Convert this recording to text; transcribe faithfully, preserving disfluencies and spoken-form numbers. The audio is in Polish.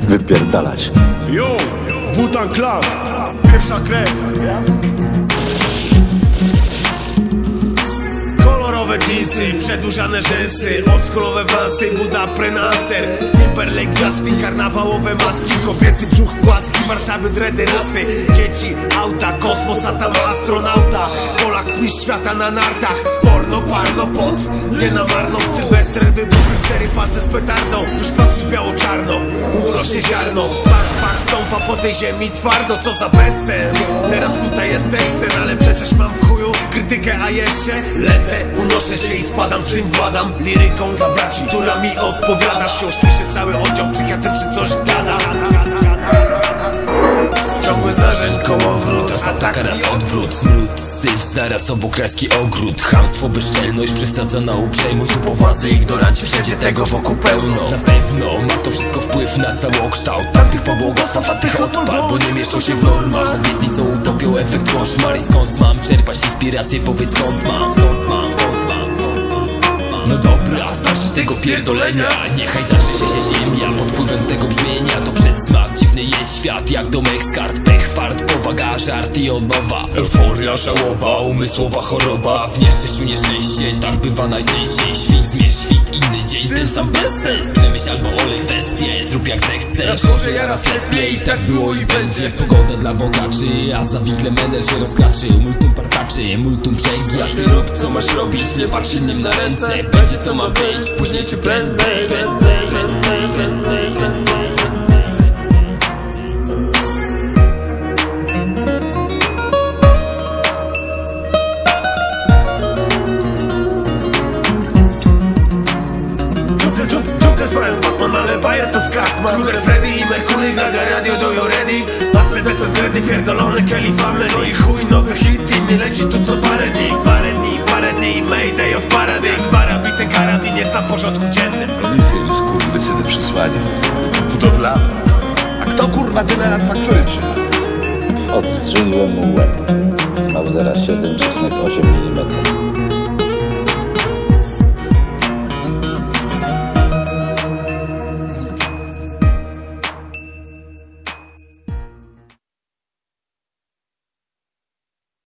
wypierdalać. Yo, Wu-Tang Clan, pierwsza krew. Kolorowe dżinsy, przedłużane rzęsy, oldschoolowe wansy, Buda Prenancer, Timberlake, Justin, karnawałowe maski, kobiecy brzuch płaski, warcawy dredy rasy, dzieci, auta, kosmos, a tam astronauta, Polak, mistrz świata na nartach, porno, parno, pot, nie na marno, w Sylwester, wybuchy, cztery pace z petardą, już patrzysz biało-czarno, urośnie ziarno, pach, pach, stąpa po tej ziemi twardo, co za bezsens, teraz tutaj jest teksten, ale przecież mam w chuju krytykę, a jeszcze lecę, unoszę się i składam czym władam, liryką dla braci, która mi odpowiada, wciąż słyszę cały oddział psychiatryczny coś gada. Ciągłe zdarzeń, kołowrót, raz ataka, raz odwrót, smród, syf, zaraz obok kreski ogród, chamstwo, bezczelność, przesadzona uprzejmość, tu powazy, ignoranci, wszędzie tego wokół pełno. Na pewno ma to wszystko wpływ na całokształt tamtych pobłogosław, a tych odpal, bo nie mieszczą się w normach. Obietnicą utopią efekt koszmar i skąd mam czerpać inspirację, powiedz skąd mam, skąd mam, skąd mam, skąd mam. No dobra, starczy tego pierdolenia, niechaj zacznie się ziemia pod wpływem tego brzmienia. To przedsmak, dziwny jest świat, jak domek z kart, pech, fart, powaga, żart i od nowa. Euforia, żałoba, umysłowa choroba, w nieszczęściu nieszczęście, tak bywa najczęściej. Świt, zmierz świt, inny dzień, ten sam bezsens. Przemyśl albo olej kwestię, zrób jak zechcesz. Raz gorzej, a raz lepiej, tak było i będzie. Pogoda dla bogaczy, a za winklem menel się rozkraczy. Multum partaczy, multum brzegi, a ty rób co masz robić, nie patrz innym na ręce. Będzie co ma być, później czy prędzej, prędzej, prędzej, prędzej, prędzej. Joker fans, Batman, ale Bayer to skratman. Kruger, Freddy i Merkury, Gaga, radio, do you ready? A C D C zgredy, pierdolony, Kelly Family. No i chuj, nowy hit, inny leci tu co parę dni. Parę dni, parę dni, Mayday of Paradigm. Parabity, karabin jest na porządku dziennym. Policję mi skurwysyny przysłanie. Budowlane. A kto kurwa tyle lat faktury trzyma? Odstrzeliłem mu łeb z Mausera siedem przecinek osiem milimetrów.